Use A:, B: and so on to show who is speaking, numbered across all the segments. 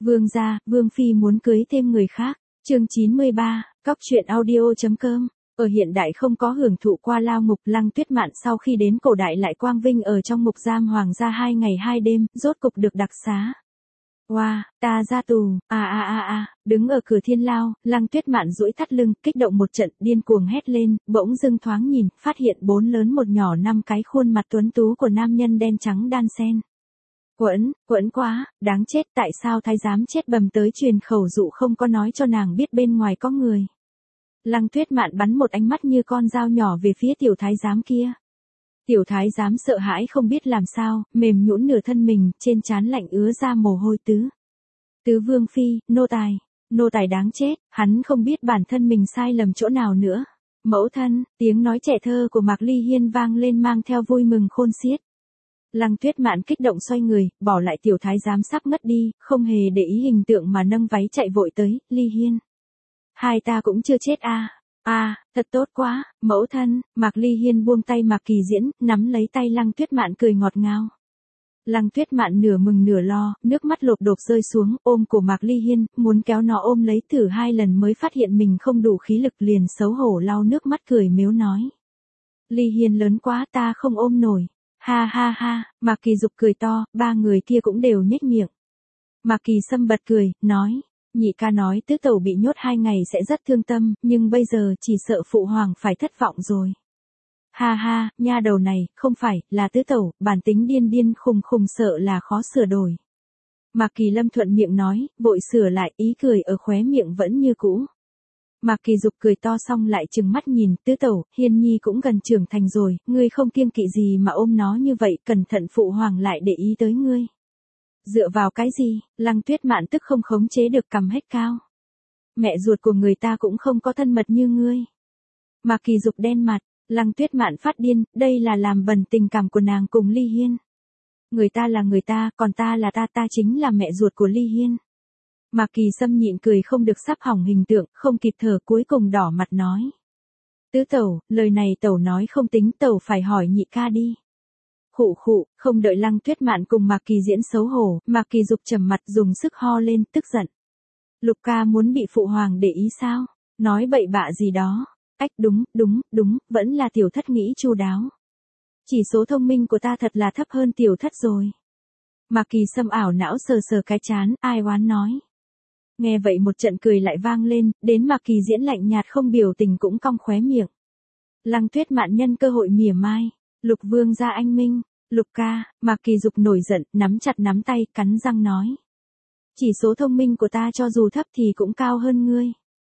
A: Vương gia, Vương Phi muốn cưới thêm người khác. Chương 93, Cóc truyện audio.com. Ở hiện đại không có hưởng thụ qua lao ngục, Lăng Tuyết Mạn sau khi đến cổ đại lại quang vinh ở trong ngục giam hoàng gia 2 ngày 2 đêm, rốt cục được đặc xá. Wow, ta ra tù, đứng ở cửa thiên lao, Lăng Tuyết Mạn duỗi thắt lưng, kích động một trận, điên cuồng hét lên, bỗng dưng thoáng nhìn, phát hiện 4 lớn 1 nhỏ 5 cái khuôn mặt tuấn tú của nam nhân đen trắng đan xen. Quẫn quá, đáng chết, tại sao thái giám chết bầm tới truyền khẩu dụ không có nói cho nàng biết bên ngoài có người. Lăng Tuyết Mạn bắn một ánh mắt như con dao nhỏ về phía tiểu thái giám kia. Tiểu thái giám sợ hãi không biết làm sao, mềm nhũn nửa thân mình, trên trán lạnh ứa ra mồ hôi Tứ Vương Phi, nô tài đáng chết, hắn không biết bản thân mình sai lầm chỗ nào nữa. Mẫu thân, tiếng nói trẻ thơ của Mạc Ly Hiên vang lên mang theo vui mừng khôn xiết. Lăng Tuyết Mạn kích động xoay người, bỏ lại tiểu thái giám sắp ngất đi, không hề để ý hình tượng mà nâng váy chạy vội tới, Ly Hiên. Hai ta cũng chưa chết thật tốt quá, mẫu thân. Mạc Ly Hiên buông tay Mạc Kỳ Diễn, nắm lấy tay Lăng Tuyết Mạn cười ngọt ngào. Lăng Tuyết Mạn nửa mừng nửa lo, nước mắt lộp đột rơi xuống, ôm cổ Mạc Ly Hiên, muốn kéo nó ôm lấy thử 2 lần mới phát hiện mình không đủ khí lực, liền xấu hổ lau nước mắt cười mếu nói. Ly Hiên lớn quá, ta không ôm nổi. Ha, Mạc Kỳ Dục cười to, 3 người kia cũng đều nhếch miệng. Mạc Kỳ Sâm bật cười, nói, nhị ca nói tứ tẩu bị nhốt 2 ngày sẽ rất thương tâm, nhưng bây giờ chỉ sợ phụ hoàng phải thất vọng rồi. Ha, nha đầu này, không phải, là tứ tẩu, bản tính điên khùng sợ là khó sửa đổi. Mạc Kỳ Lâm thuận miệng nói, vội sửa lại, ý cười ở khóe miệng vẫn như cũ. Mạc Kỳ Dục cười to xong lại trừng mắt nhìn, tứ tẩu, Hiên Nhi cũng gần trưởng thành rồi, ngươi không kiêng kỵ gì mà ôm nó như vậy, cẩn thận phụ hoàng lại để ý tới ngươi. Dựa vào cái gì? Lăng Tuyết Mạn tức không khống chế được cầm hết cao. Mẹ ruột của người ta cũng không có thân mật như ngươi. Mạc Kỳ Dục đen mặt, Lăng Tuyết Mạn phát điên, đây là làm bẩn tình cảm của nàng cùng Ly Hiên. Người ta là người ta, còn ta là ta chính là mẹ ruột của Ly Hiên. Mạc Kỳ Sâm nhịn cười không được sắp hỏng hình tượng, không kịp thở cuối cùng đỏ mặt nói. Tứ tẩu, lời này tẩu nói không tính, tẩu phải hỏi nhị ca đi. Khụ, không đợi Lăng Tuyết Mạn cùng Mạc Kỳ Diễn xấu hổ, Mạc Kỳ Dục trầm mặt dùng sức ho lên, tức giận. Lục ca muốn bị phụ hoàng để ý sao? Nói bậy bạ gì đó. Ách đúng, vẫn là tiểu thất nghĩ chu đáo. Chỉ số thông minh của ta thật là thấp hơn tiểu thất rồi. Mạc Kỳ Sâm ảo não sờ cái trán, ai oán nói. Nghe vậy một trận cười lại vang lên, đến Mạc Kỳ Diễn lạnh nhạt không biểu tình cũng cong khóe miệng. Lăng Tuyết Mạn nhân cơ hội mỉa mai, Lục Vương gia anh minh, Lục ca. Mạc Kỳ Dục nổi giận, nắm chặt nắm tay, cắn răng nói. Chỉ số thông minh của ta cho dù thấp thì cũng cao hơn ngươi.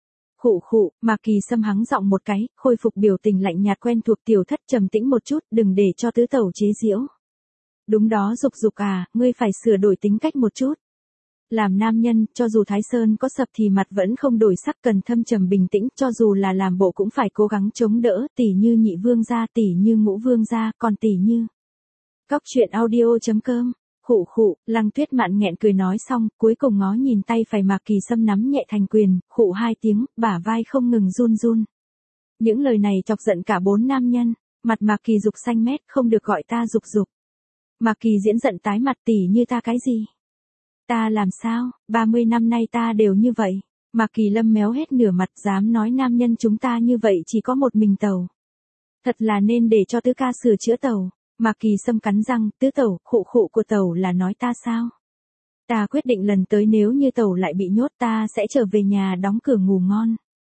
A: Khụ, Mạc Kỳ Sâm hắng giọng một cái, khôi phục biểu tình lạnh nhạt quen thuộc, tiểu thất trầm tĩnh một chút, đừng để cho tứ tẩu chế giễu. Đúng đó Dục ngươi phải sửa đổi tính cách một chút. Làm nam nhân, cho dù Thái Sơn có sập thì mặt vẫn không đổi sắc, cần thâm trầm bình tĩnh, cho dù là làm bộ cũng phải cố gắng chống đỡ, tỉ như nhị vương gia, tỉ như ngũ vương gia, còn tỉ như. Cóc truyện audio.com. Khụ, Lăng Tuyết Mạn nghẹn cười nói xong, cuối cùng ngó nhìn tay phải Mạc Kỳ Sâm nắm nhẹ thành quyền, khụ 2 tiếng, bả vai không ngừng run. Những lời này chọc giận cả 4 nam nhân, mặt Mạc Kỳ Dục xanh mét, không được gọi ta Dục. Mạc Kỳ Diễn giận tái mặt, tỉ như ta cái gì? Ta làm sao, 30 năm nay ta đều như vậy. Mạc Kỳ Lâm méo hết nửa mặt, dám nói nam nhân chúng ta như vậy chỉ có một mình tẩu. Thật là nên để cho tứ ca sửa chữa tẩu. Mạc Kỳ Sâm cắn răng, tứ tẩu, khụ của tẩu là nói ta sao? Ta quyết định lần tới nếu như tẩu lại bị nhốt ta sẽ trở về nhà đóng cửa ngủ ngon.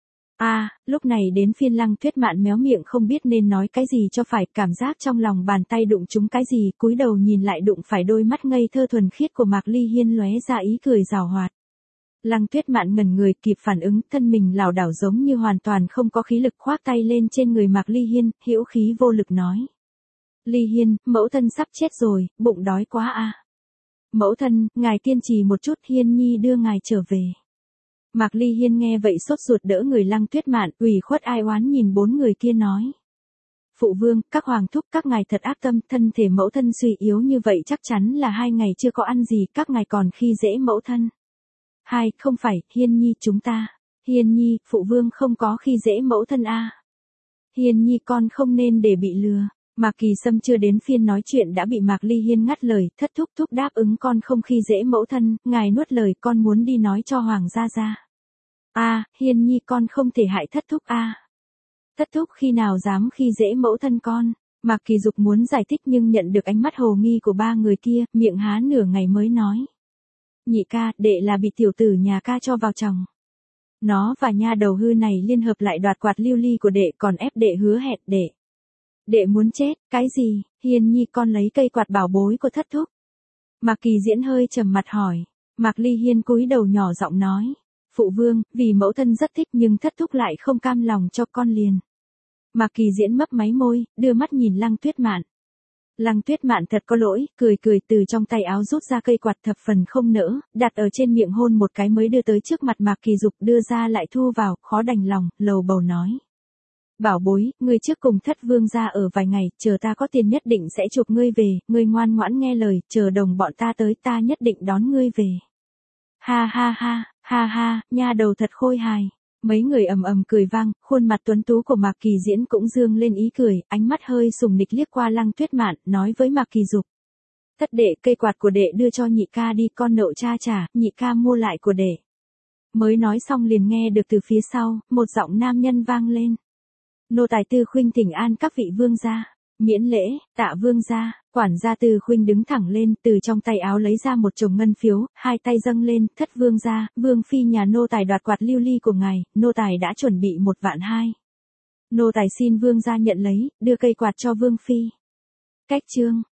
A: Lúc này đến phiên Lăng Tuyết Mạn méo miệng không biết nên nói cái gì cho phải, cảm giác trong lòng bàn tay đụng trúng cái gì, cúi đầu nhìn lại đụng phải đôi mắt ngây thơ thuần khiết của Mạc Ly Hiên lóe ra ý cười giảo hoạt. Lăng Tuyết Mạn ngẩn người kịp phản ứng, thân mình lảo đảo giống như hoàn toàn không có khí lực, khoác tay lên trên người Mạc Ly Hiên, hữu khí vô lực nói. Ly Hiên, mẫu thân sắp chết rồi, bụng đói quá Mẫu thân, ngài kiên trì một chút, Hiên Nhi đưa ngài trở về. Mạc Ly Hiên nghe vậy sốt ruột đỡ người Lăng Tuyết Mạn, ủy khuất ai oán nhìn 4 người kia nói. Phụ vương, các hoàng thúc, các ngài thật ác tâm, thân thể mẫu thân suy yếu như vậy chắc chắn là 2 ngày chưa có ăn gì, các ngài còn khi dễ mẫu thân. Không phải, Hiên Nhi chúng ta. Hiên Nhi, phụ vương không có khi dễ mẫu thân Hiên Nhi con không nên để bị lừa. Mạc Kỳ Sâm chưa đến phiên nói chuyện đã bị Mạc Ly Hiên ngắt lời, thất thúc thúc đáp ứng con không khi dễ mẫu thân, ngài nuốt lời con muốn đi nói cho Hoàng gia gia. Hiên nhi con không thể hại thất thúc Thất thúc khi nào dám khi dễ mẫu thân con. Mạc Kỳ Dục muốn giải thích nhưng nhận được ánh mắt hồ nghi của ba người kia, miệng há nửa ngày mới nói. Nhị ca, đệ là bị tiểu tử nhà ca cho vào chồng. Nó và nha đầu hư này liên hợp lại đoạt quạt lưu ly của đệ còn ép đệ hứa hẹn đệ. Đệ muốn chết, cái gì, Hiên nhi con lấy cây quạt bảo bối của thất thúc. Mạc Kỳ Diễn hơi trầm mặt hỏi. Mạc Ly Hiên cúi đầu nhỏ giọng nói. Phụ vương, vì mẫu thân rất thích nhưng thất thúc lại không cam lòng cho con liền. Mạc Kỳ Diễn mấp máy môi, đưa mắt nhìn Lăng Tuyết Mạn. Lăng Tuyết Mạn thật có lỗi, cười từ trong tay áo rút ra cây quạt thập phần không nỡ, đặt ở trên miệng hôn một cái mới đưa tới trước mặt Mạc Kỳ Dục đưa ra lại thu vào, khó đành lòng, lầu bầu nói. Bảo bối, ngươi trước cùng thất vương ra ở vài ngày, chờ ta có tiền nhất định sẽ chuộc ngươi về, ngươi ngoan ngoãn nghe lời, chờ đồng bọn ta tới ta nhất định đón ngươi về. Ha, nha đầu thật khôi hài. Mấy người ầm ầm cười vang, khuôn mặt tuấn tú của Mạc Kỳ Diễn cũng dương lên ý cười, ánh mắt hơi sùng nịch liếc qua Lăng Tuyết Mạn, nói với Mạc Kỳ Dục. Thất đệ, cây quạt của đệ đưa cho nhị ca đi, con nợ cha trả, nhị ca mua lại của đệ. Mới nói xong liền nghe được từ phía sau, một giọng nam nhân vang lên. Nô tài Tư Khuynh thỉnh an các vị vương gia. Miễn lễ, tạ vương gia. Quản gia Tư Khuynh đứng thẳng lên, từ trong tay áo lấy ra một chồng ngân phiếu, hai tay dâng lên, thất vương gia, vương phi nhà nô tài đoạt quạt lưu ly của ngài, nô tài đã chuẩn bị 1.200.000. Nô tài xin vương gia nhận lấy, đưa cây quạt cho vương phi. Cách chương